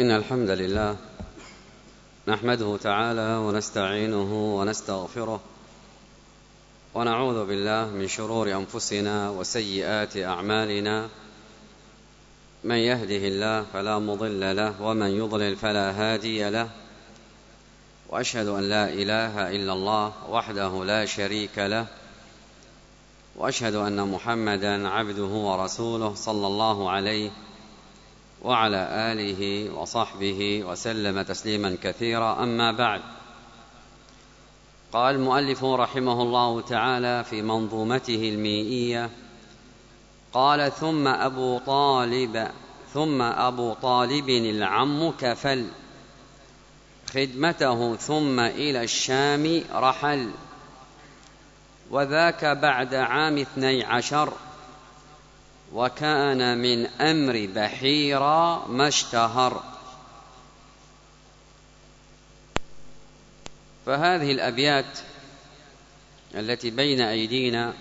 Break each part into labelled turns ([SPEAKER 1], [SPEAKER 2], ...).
[SPEAKER 1] إن الحمد لله نحمده تعالى ونستعينه ونستغفره ونعوذ بالله من شرور أنفسنا وسيئات أعمالنا. من يهده الله فلا مضل له ومن يضلل فلا هادي له، وأشهد أن لا إله إلا الله وحده لا شريك له، وأشهد أن محمدا عبده ورسوله صلى الله عليه وعلى آله وصحبه وسلم تسليما كثيرا. أما بعد، قال المؤلف رحمه الله تعالى في منظومته الميئية، قال: ثم أبو طالب العم كفل خدمته ثم إلى الشام رحل، وذاك بعد عام 12، وكان من أمر بحيرا ما اشتهر. فهذه الأبيات التي بين أيدينا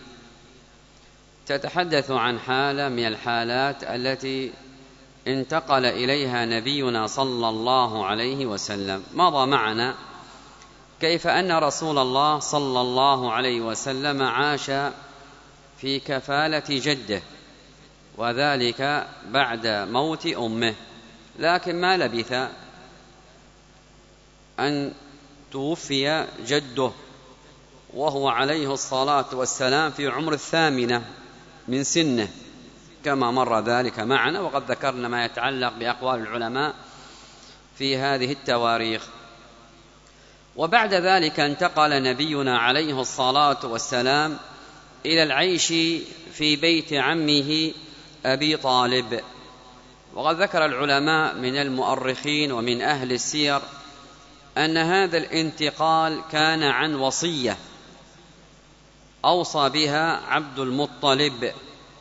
[SPEAKER 1] تتحدث عن حالة من الحالات التي انتقل إليها نبينا صلى الله عليه وسلم. مضى معنا كيف أن رسول الله صلى الله عليه وسلم عاش في كفالة جده، وذلك بعد موت أمه، لكن ما لبث أن توفي جده وهو عليه الصلاة والسلام في عمر 8 من سنه، كما مر ذلك معنا، وقد ذكرنا ما يتعلق بأقوال العلماء في هذه التواريخ. وبعد ذلك انتقل نبينا عليه الصلاة والسلام إلى العيش في بيت عمه أبي طالب. وقد ذكر العلماء من المؤرخين ومن أهل السير أن هذا الانتقال كان عن وصية أوصى بها عبد المطلب،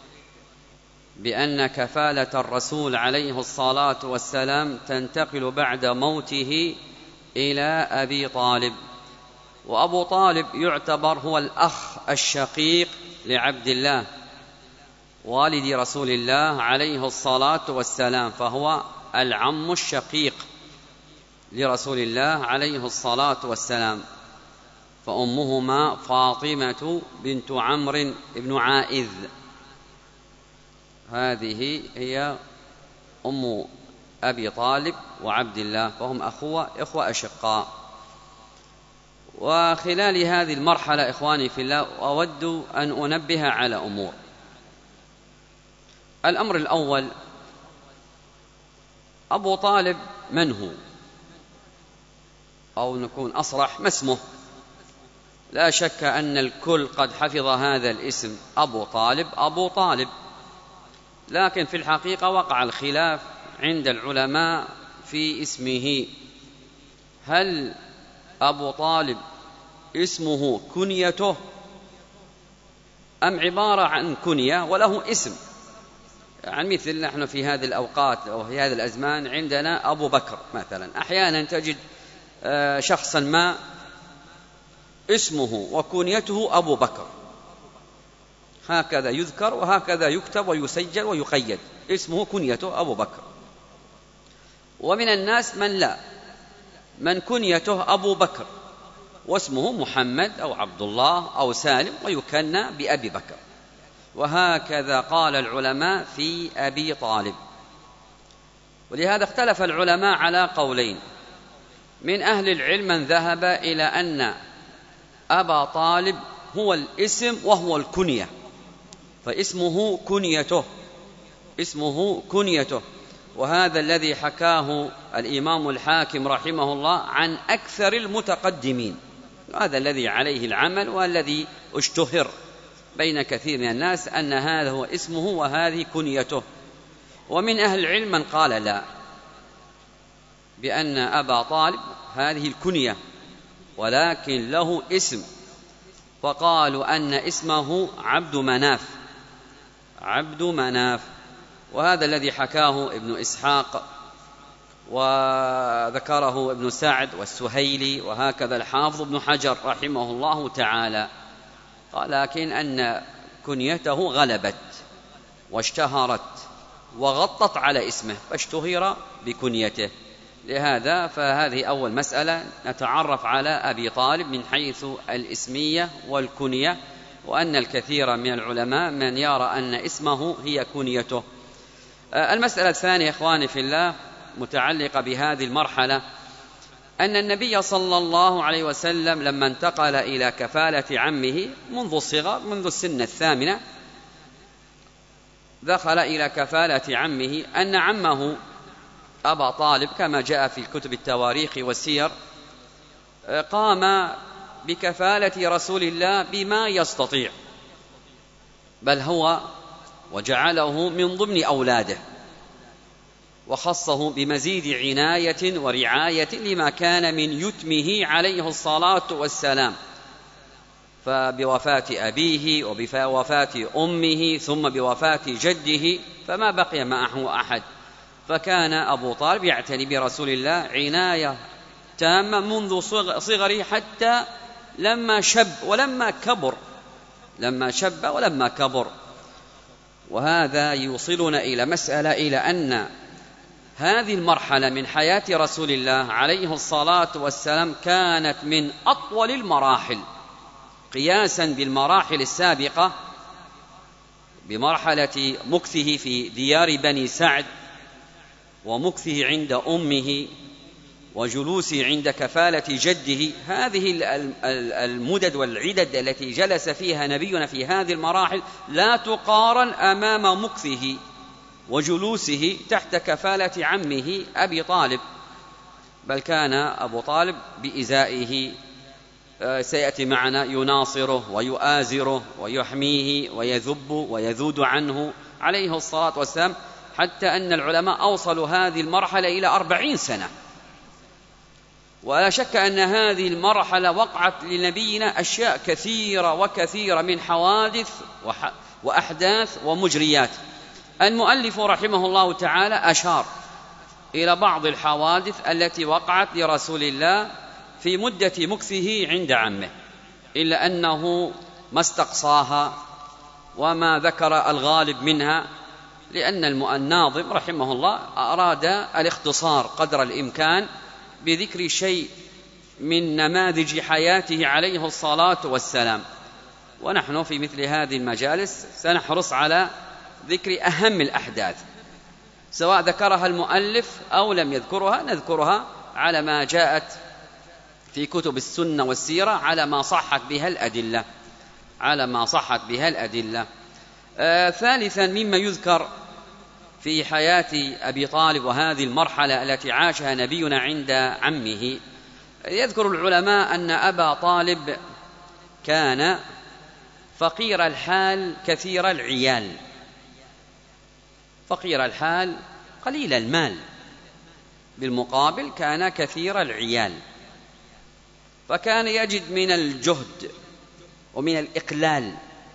[SPEAKER 1] بأن كفالة الرسول عليه الصلاة والسلام تنتقل بعد موته إلى أبي طالب. وأبو طالب يعتبر هو الأخ الشقيق لعبد الله والد رسول الله عليه الصلاة والسلام، فهو العم الشقيق لرسول الله عليه الصلاة والسلام. فأمهما فاطمة بنت عمرو بن عائذ، هذه هي أم أبي طالب وعبد الله، فهم إخوة أشقاء. وخلال هذه المرحلة إخواني في الله أود أن أنبه على أمور. الأمر الأول، أبو طالب من هو؟ أو نكون أصرح، ما اسمه؟ لا شك أن الكل قد حفظ هذا الاسم، أبو طالب أبو طالب، لكن في الحقيقة وقع الخلاف عند العلماء في اسمه. هل أبو طالب اسمه كنيته، أم عبارة عن كنية وله اسم؟ يعني مثل نحن في هذه الأوقات أو في هذا الأزمان عندنا أبو بكر مثلا، أحيانا تجد شخصا ما اسمه وكنيته أبو بكر، هكذا يذكر وهكذا يكتب ويسجل ويقيد، اسمه كنيته أبو بكر. ومن الناس من لا، من كنيته أبو بكر واسمه محمد أو عبد الله أو سالم ويكنى بأبي بكر. وهكذا قال العلماء في أبي طالب. ولهذا اختلف العلماء على قولين. من أهل العلم من ذهب إلى أن أبا طالب هو الاسم وهو الكنية، فاسمه كنيته، اسمه كنيته. وهذا الذي حكاه الإمام الحاكم رحمه الله عن أكثر المتقدمين، هذا الذي عليه العمل والذي اشتهر بين كثير من الناس أن هذا هو اسمه وهذه كنيته. ومن أهل العلم من قال لا، بأن أبا طالب هذه الكنية ولكن له اسم، فقالوا أن اسمه عبد مناف، عبد مناف. وهذا الذي حكاه ابن إسحاق وذكره ابن سعد والسهيلي، وهكذا الحافظ ابن حجر رحمه الله تعالى، قال لكن أن كنيته غلبت واشتهرت وغطت على اسمه فاشتهر بكنيته. لهذا فهذه أول مسألة نتعرف على أبي طالب من حيث الاسمية والكنية، وأن الكثير من العلماء من يرى أن اسمه هي كنيته. المسألة الثانية إخواني في الله متعلقة بهذه المرحلة، أن النبي صلى الله عليه وسلم لما انتقل إلى كفالة عمه منذ الصغر، منذ السن الثامنة، دخل إلى كفالة عمه، أن عمه أبا طالب كما جاء في كتب التواريخ والسير قام بكفالة رسول الله بما يستطيع، بل هو وجعله من ضمن أولاده، وخصه بمزيد عناية ورعاية لما كان من يتمه عليه الصلاة والسلام، فبوفاة أبيه وبوفاة أمه ثم بوفاة جده فما بقي معه أحد، فكان أبو طالب يعتني برسول الله عناية تامة منذ صغره حتى لما شب ولما كبر. وهذا يوصلنا إلى مسألة، إلى أن هذه المرحلة من حياة رسول الله عليه الصلاة والسلام كانت من أطول المراحل قياسا بالمراحل السابقة، بمرحلة مكثه في ديار بني سعد، ومكثه عند أمه، وجلوسه عند كفالة جده. هذه المدد والعدد التي جلس فيها نبينا في هذه المراحل لا تقارن أمام مكثه وجلوسه تحت كفالة عمه أبي طالب، بل كان أبو طالب بإزائه سيأتي معنا يناصره ويؤازره ويحميه ويذب ويذود عنه عليه الصلاة والسلام، حتى أن العلماء أوصلوا هذه المرحلة إلى 40 سنة. ولا شك أن هذه المرحلة وقعت لنبينا أشياء كثيرة من حوادث وأحداث ومجريات. المؤلف رحمه الله تعالى أشار إلى بعض الحوادث التي وقعت لرسول الله في مدة مكثه عند عمه، إلا أنه ما استقصاها وما ذكر الغالب منها، لأن الناظم رحمه الله أراد الاختصار قدر الإمكان بذكر شيء من نماذج حياته عليه الصلاة والسلام. ونحن في مثل هذه المجالس سنحرص على ذكر أهم الأحداث، سواء ذكرها المؤلف أو لم يذكرها، نذكرها على ما جاءت في كتب السنة والسيرة، على ما صحت بها الأدلة. ثالثا مما يذكر في حياة أبي طالب وهذه المرحلة التي عاشها نبينا عند عمه، يذكر العلماء أن أبا طالب كان فقير الحال كثير العيال، فقير الحال قليل المال، بالمقابل كان كثير العيال، فكان يجد من الجهد ومن الإقلال.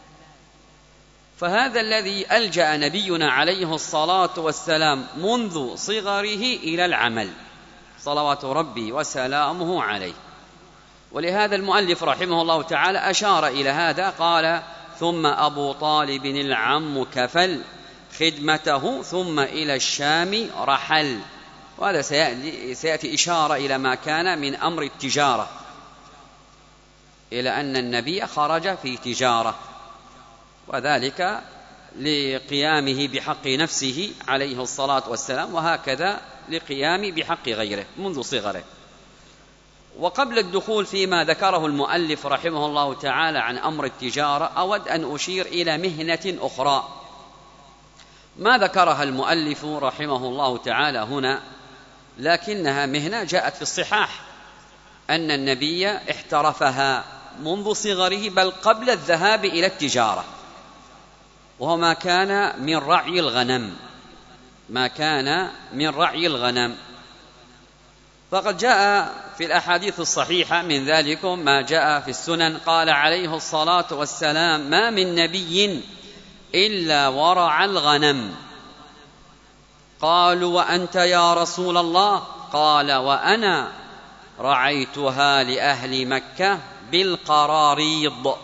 [SPEAKER 1] فهذا الذي ألجأ نبينا عليه الصلاة والسلام منذ صغره إلى العمل، صلوات ربي وسلامه عليه. ولهذا المؤلف رحمه الله تعالى أشار إلى هذا، قال: ثم أبو طالب العم كفل خدمته ثم إلى الشام رحل. وهذا سيأتي إشارة إلى ما كان من أمر التجارة، إلى أن النبي خرج في تجارة، وذلك لقيامه بحق نفسه عليه الصلاة والسلام، وهكذا لقيام بحق غيره منذ صغره. وقبل الدخول فيما ذكره المؤلف رحمه الله تعالى عن أمر التجارة، أود أن أشير إلى مهنة أخرى ما ذكرها المؤلف رحمه الله تعالى هنا، لكنها مهنة جاءت في الصحاح أن النبي احترفها منذ صغره، بل قبل الذهاب إلى التجارة، وهو ما كان من رعي الغنم. فقد جاء في الأحاديث الصحيحة من ذلك ما جاء في السنن، قال عليه الصلاة والسلام: ما من نبي إلا ورع الغنم. قالوا: وأنت يا رسول الله؟ قال: وأنا رعيتها لأهل مكة بالقراريض.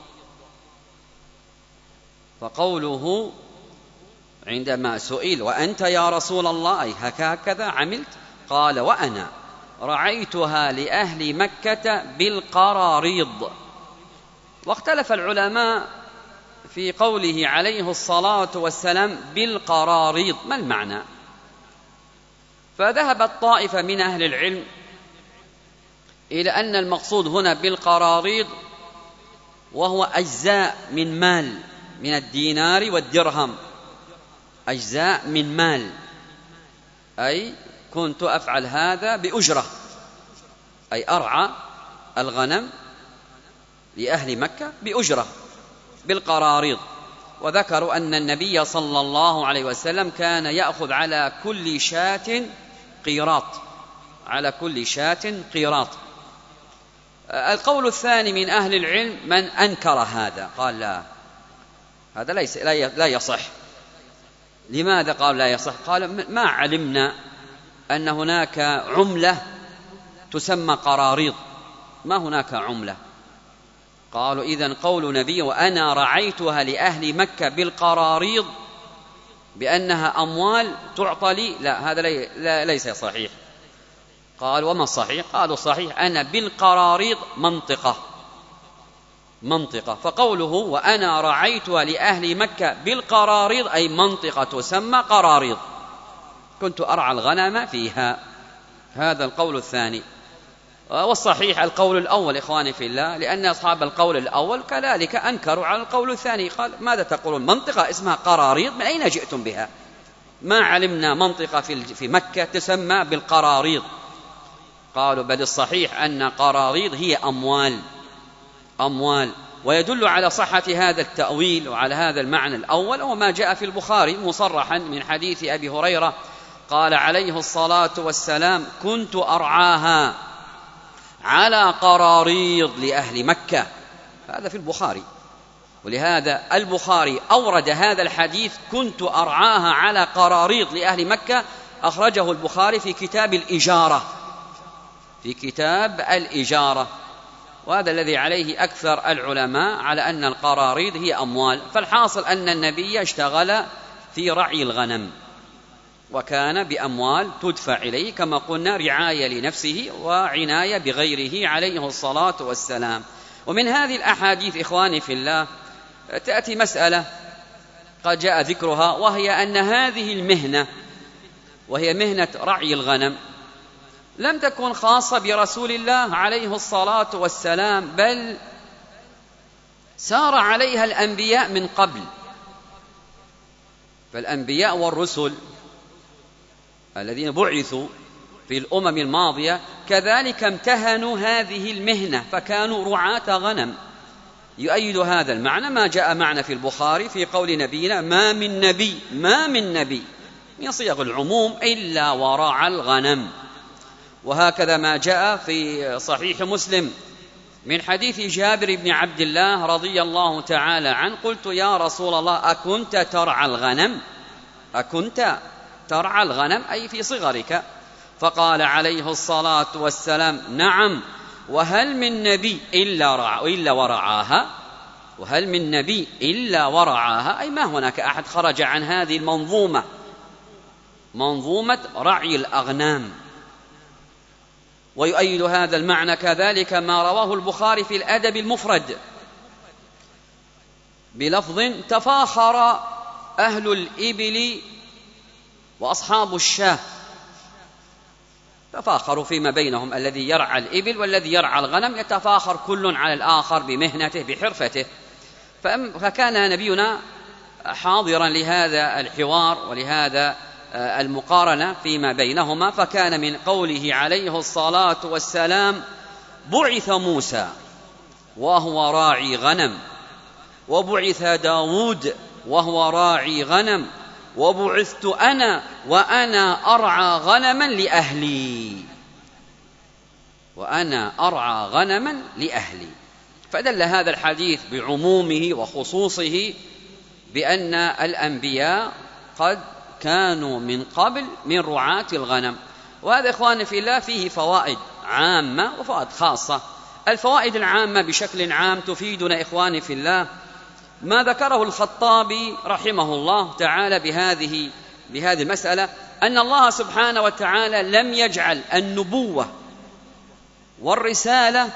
[SPEAKER 1] فقوله عندما سئل: وأنت يا رسول الله، أي هكذا عملت؟ قال: وأنا رعيتها لأهل مكة بالقراريض. واختلف العلماء في قوله عليه الصلاة والسلام بالقراريض، ما المعنى؟ فذهبت طائفة من أهل العلم إلى أن المقصود هنا بالقراريض وهو أجزاء من مال، من الدينار والدرهم، أجزاء من مال، أي كنت أفعل هذا بأجرة، أي أرعى الغنم لأهل مكة بأجرة بالقراريض. وذكروا أن النبي صلى الله عليه وسلم كان يأخذ على كل شاة قيراط، على كل شاة قيراط. القول الثاني من أهل العلم من أنكر هذا، قال: لا، هذا لا يصح. لماذا قال لا يصح؟ قال: ما علمنا أن هناك عملة تسمى قراريض، ما هناك عملة. قالوا: إذن قول نبي وأنا رعيتها لأهل مكة بالقراريض بأنها أموال تعطى لي، لا، هذا ليس صحيح. قال: وما الصحيح؟ قالوا: الصحيح أنا بالقراريض منطقة. فقوله وأنا رعيتها لأهل مكة بالقراريض أي منطقة تسمى قراريض، كنت أرعى الغنم فيها. هذا القول الثاني. والصحيح القول الأول إخواني في الله، لأن أصحاب القول الأول كذلك أنكروا على القول الثاني. قال: ماذا تقولون؟ منطقة اسمها قراريض، من أين جئتم بها؟ ما علمنا منطقة في مكة تسمى بالقراريض. قالوا: بل الصحيح أن قراريض هي أموال. ويدل على صحة هذا التأويل وعلى هذا المعنى الأول وما جاء في البخاري مصرحا من حديث أبي هريرة قال عليه الصلاة والسلام: كنت أرعاها على قراريض لأهل مكة. هذا في البخاري، ولهذا البخاري أورد هذا الحديث كنت أرعاها على قراريض لأهل مكة، أخرجه البخاري في كتاب الإجارة، وهذا الذي عليه أكثر العلماء، على أن القراريض هي أموال. فالحاصل أن النبي اشتغل في رعي الغنم، وكان بأموال تدفع إليه كما قلنا رعاية لنفسه وعناية بغيره عليه الصلاة والسلام. ومن هذه الأحاديث إخواني في الله تأتي مسألة قد جاء ذكرها، وهي أن هذه المهنة، وهي مهنة رعي الغنم، لم تكن خاصة برسول الله عليه الصلاة والسلام، بل سار عليها الأنبياء من قبل. فالأنبياء والرسل الذين بعثوا في الأمم الماضية كذلك امتهنوا هذه المهنة، فكانوا رعاة غنم. يؤيد هذا المعنى ما جاء معنا في البخاري في قول نبينا: ما من نبي من صيغ العموم إلا ورعى الغنم. وهكذا ما جاء في صحيح مسلم من حديث جابر بن عبد الله رضي الله تعالى عنه: قلت يا رسول الله أكنت ترعى الغنم أي في صغرك؟ فقال عليه الصلاة والسلام: نعم، وهل من نبي إلا ورعاها، أي ما هناك أحد خرج عن هذه منظومة رعي الأغنام. ويؤيد هذا المعنى كذلك ما رواه البخاري في الأدب المفرد بلفظ: تفاخر أهل الإبل وأصحاب الشاة، تفاخروا فيما بينهم، الذي يرعى الإبل والذي يرعى الغنم يتفاخر كل على الآخر بمهنته بحرفته. فكان نبينا حاضرا لهذا الحوار ولهذا المقارنة فيما بينهما، فكان من قوله عليه الصلاة والسلام: بعث موسى وهو راعي غنم، وبعث داود وهو راعي غنم، وبعثت أنا وأنا أرعى غنما لأهلي. فدل هذا الحديث بعمومه وخصوصه بأن الأنبياء قد كانوا من قبل من رعاة الغنم. وهذا إخواني في الله فيه فوائد عامة وفوائد خاصة. الفوائد العامة بشكل عام تفيدنا إخواني في الله ما ذكره الخطابي رحمه الله تعالى بهذه المسألة، أن الله سبحانه وتعالى لم يجعل النبوة والرسالة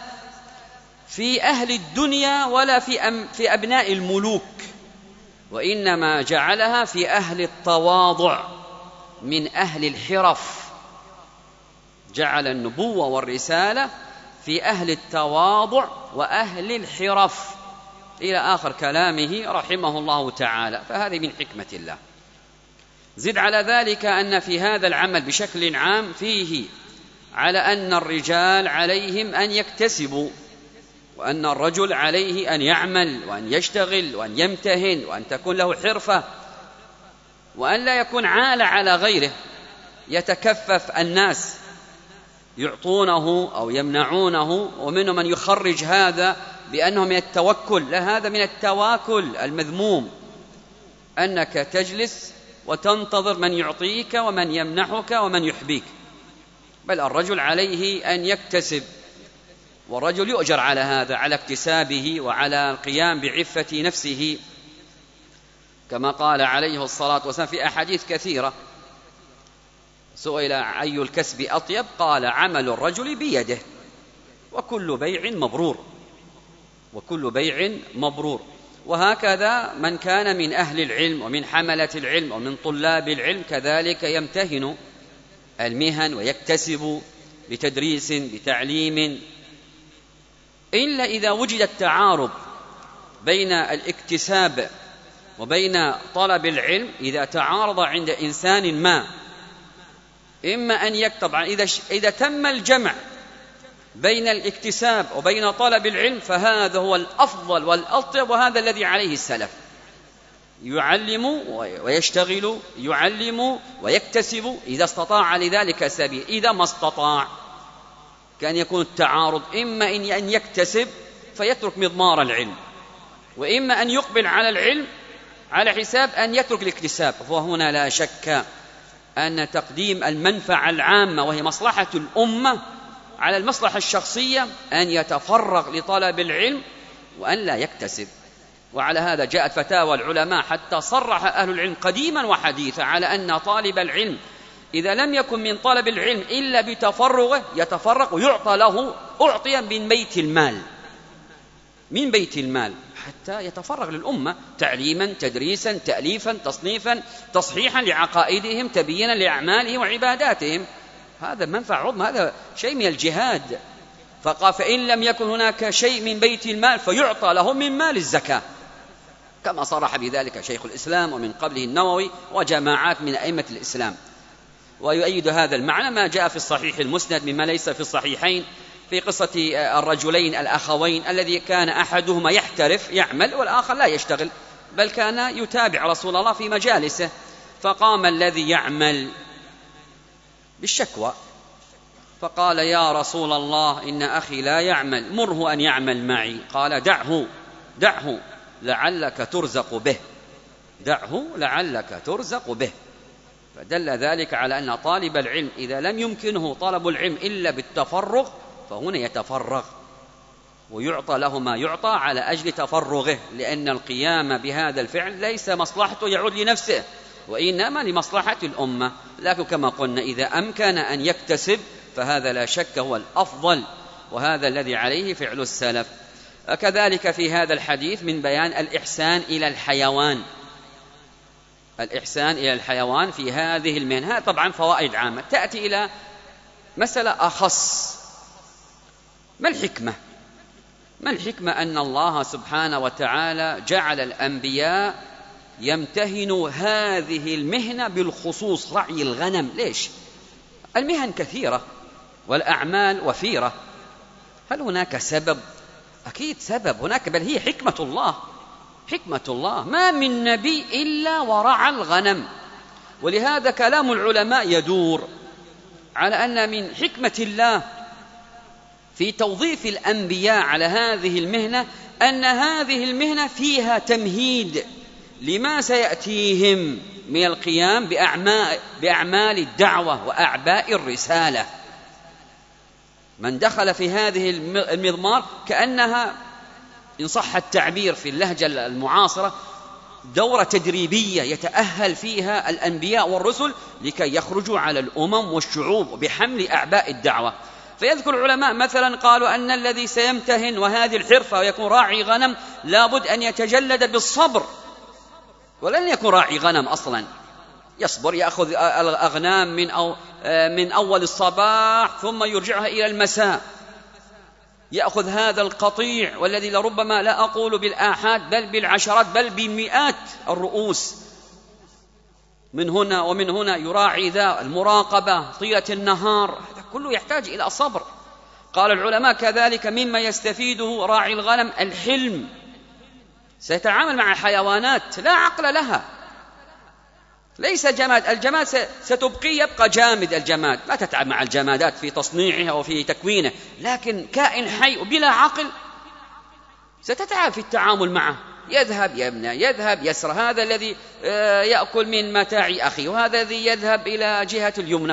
[SPEAKER 1] في أهل الدنيا ولا في أبناء الملوك، وإنما جعلها في أهل التواضع من أهل الحرف. جعل النبوة والرسالة في أهل التواضع وأهل الحرف إلى آخر كلامه رحمه الله تعالى. فهذه من حكمة الله. زد على ذلك أن في هذا العمل بشكل عام فيه على أن الرجال عليهم أن يكتسبوا، وأن الرجل عليه أن يعمل وأن يشتغل وأن يمتهن وأن تكون له حرفة، وأن لا يكون عالة على غيره يتكفف الناس يعطونه أو يمنعونه، ومنهم من يخرج هذا بأنه من التوكل. لا، هذا من التواكل المذموم، أنك تجلس وتنتظر من يعطيك ومن يمنحك ومن يحبيك. بل الرجل عليه أن يكتسب، والرجل يؤجر على هذا، على اكتسابه وعلى القيام بعفة نفسه، كما قال عليه الصلاة والسلام في أحاديث كثيرة. سئل أي الكسب أطيب؟ قال عمل الرجل بيده، وكل بيع مبرور، وكل بيع مبرور. وهكذا من كان من أهل العلم ومن حملة العلم ومن طلاب العلم كذلك يمتهن المهن ويكتسب بتدريس بتعليم، إلا إذا وجد التعارض بين الاكتساب وبين طلب العلم. إذا تعارض عند إنسان ما، إما أن يكتب، إذا تم الجمع بين الاكتساب وبين طلب العلم فهذا هو الأفضل والأطيب، وهذا الذي عليه السلف. يعلم ويشتغل، يعلم ويكتسب إذا استطاع لذلك سبيل. إذا ما استطاع كان يكون التعارض، إما أن يكتسب فيترك مضمار العلم، وإما أن يقبل على العلم على حساب أن يترك الاكتساب. وهنا لا شك أن تقديم المنفعة العامة وهي مصلحة الأمة على المصلحة الشخصية أن يتفرغ لطلب العلم وأن لا يكتسب. وعلى هذا جاءت فتاوى العلماء حتى صرح أهل العلم قديما وحديثا على أن طالب العلم إذا لم يكن من طلب العلم إلا بتفرغه يتفرغ ويعطى له أعطيا من بيت المال، من بيت المال، حتى يتفرغ للأمة تعليما تدريسا تأليفا تصنيفا تصحيحا لعقائدهم تبيينا لأعمالهم وعباداتهم. هذا منفعة عظمى، هذا شيء من الجهاد. فقال فإن لم يكن هناك شيء من بيت المال فيعطى له من مال الزكاة، كما صرح بذلك شيخ الإسلام ومن قبله النووي وجماعات من أئمة الإسلام. ويؤيد هذا المعنى ما جاء في الصحيح المسند مما ليس في الصحيحين في قصة الرجلين الأخوين الذي كان أحدهما يحترف يعمل والآخر لا يشتغل، بل كان يتابع رسول الله في مجالسه. فقام الذي يعمل بالشكوى فقال يا رسول الله إن أخي لا يعمل، مره أن يعمل معي. قال دعه لعلك ترزق به، دعه لعلك ترزق به. فدل ذلك على أن طالب العلم إذا لم يمكنه طلب العلم إلا بالتفرغ فهنا يتفرغ ويعطى له ما يعطى على أجل تفرغه، لأن القيام بهذا الفعل ليس مصلحته يعود لنفسه وإنما لمصلحة الأمة. لكن كما قلنا إذا أمكن أن يكتسب فهذا لا شك هو الأفضل، وهذا الذي عليه فعل السلف. كذلك في هذا الحديث من بيان الإحسان إلى الحيوان، الإحسان إلى الحيوان في هذه المهنة. طبعا فوائد عامة تأتي إلى مسألة أخص. ما الحكمة؟ ما الحكمة أن الله سبحانه وتعالى جعل الأنبياء يمتهنوا هذه المهنة بالخصوص رعي الغنم؟ ليش؟ المهن كثيرة والأعمال وفيرة، هل هناك سبب؟ أكيد سبب هناك، بل هي حكمة الله، حكمة الله. ما من نبي إلا ورعى الغنم. ولهذا كلام العلماء يدور على أن من حكمة الله في توظيف الأنبياء على هذه المهنة أن هذه المهنة فيها تمهيد لما سيأتيهم من القيام بأعمال الدعوة وأعباء الرسالة. من دخل في هذه المضمار كأنها إن صح التعبير في اللهجة المعاصرة دورة تدريبية يتأهل فيها الأنبياء والرسل لكي يخرجوا على الأمم والشعوب بحمل أعباء الدعوة. فيذكر العلماء مثلا قالوا أن الذي سيمتهن وهذه الحرفة ويكون راعي غنم لابد أن يتجلد بالصبر، ولن يكون راعي غنم أصلا يصبر، يأخذ الأغنام من أول الصباح ثم يرجعها إلى المساء، يأخذ هذا القطيع والذي لربما لا أقول بالآحاد بل بالعشرات بل بمئات الرؤوس من هنا ومن هنا، يراعي ذا المراقبة طيلة النهار، هذا كله يحتاج إلى صبر. قال العلماء كذلك مما يستفيده راعي الغنم الحلم، سيتعامل مع حيوانات لا عقل لها، ليس جماد، الجماد ستبقي يبقى جامد، الجماد لا تتعب مع الجمادات في تصنيعها وفي تكوينه، لكن كائن حي وبلا عقل ستتعب في التعامل معه، يذهب يبنى يذهب يسرى، هذا الذي يأكل من متاع أخي وهذا الذي يذهب إلى جهة اليمنى.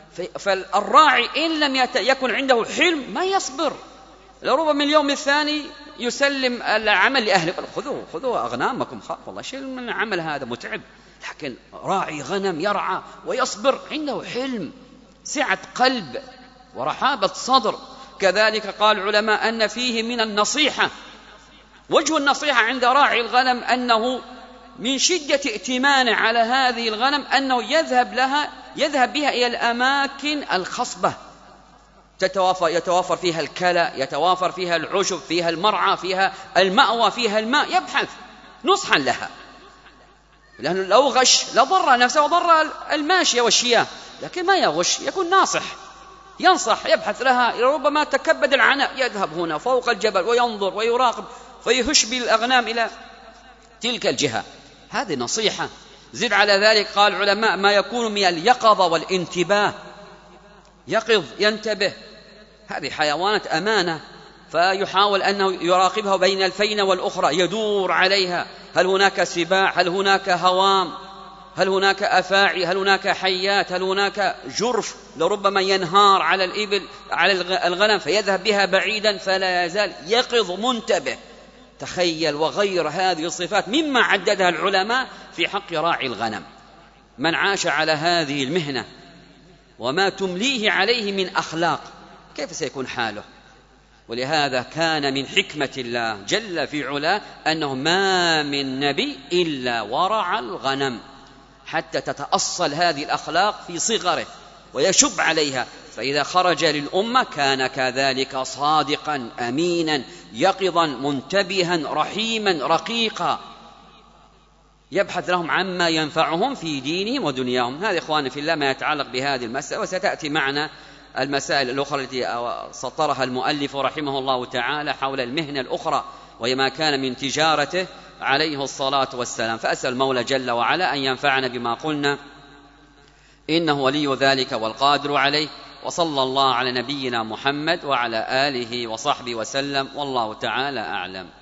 [SPEAKER 1] فالراعي إن لم يكن عنده حلم ما يصبر، لربما من اليوم الثاني يسلم العمل لأهله، خذوا أغنامكم، والله شيء من العمل هذا متعب. لكن راعي غنم يرعى ويصبر، عنده حلم، سعة قلب ورحابة صدر. كذلك قال العلماء أن فيه من النصيحة، وجه النصيحة عند راعي الغنم أنه من شدة ائتمانه على هذه الغنم أنه يذهب بها إلى الأماكن الخصبة، يتوافر فيها الكلى، يتوافر فيها العشب، فيها المرعى، فيها المأوى، فيها الماء، يبحث نصحا لها، لأنه لو غش لضر نفسه وضر الماشية والشياه، لكن ما يغش، يكون ناصح، ينصح، يبحث لها، ربما تكبد العناء يذهب هنا فوق الجبل وينظر ويراقب فيهش بالأغنام إلى تلك الجهة، هذه نصيحة. زد على ذلك قال العلماء ما يكون من اليقظة والانتباه، يقظ ينتبه، هذه حيوانات أمانة، فيحاول أنه يراقبها بين الفينة والأخرى، يدور عليها، هل هناك سباع، هل هناك هوام، هل هناك أفاعي، هل هناك حيات، هل هناك جرف لربما ينهار على الإبل على الغنم فيذهب بها بعيدا، فلا يزال يقظ منتبه. تخيل، وغير هذه الصفات مما عددها العلماء في حق راعي الغنم. من عاش على هذه المهنة وما تمليه عليه من أخلاق كيف سيكون حاله؟ ولهذا كان من حكمة الله جل في علاه أنه ما من نبي إلا ورع الغنم حتى تتأصل هذه الأخلاق في صغره ويشب عليها، فإذا خرج للأمة كان كذلك صادقا أمينا يقظا منتبها رحيما رقيقا، يبحث لهم عما ينفعهم في دينهم ودنياهم. هذا إخواني في الله ما يتعلق بهذه المسألة، وستأتي معنا المسائل الأخرى التي سطرها المؤلف رحمه الله تعالى حول المهنة الأخرى وهي ما كان من تجارته عليه الصلاة والسلام. فأسأل المولى جل وعلا أن ينفعنا بما قلنا، إنه ولي ذلك والقادر عليه. وصلى الله على نبينا محمد وعلى آله وصحبه وسلم، والله تعالى أعلم.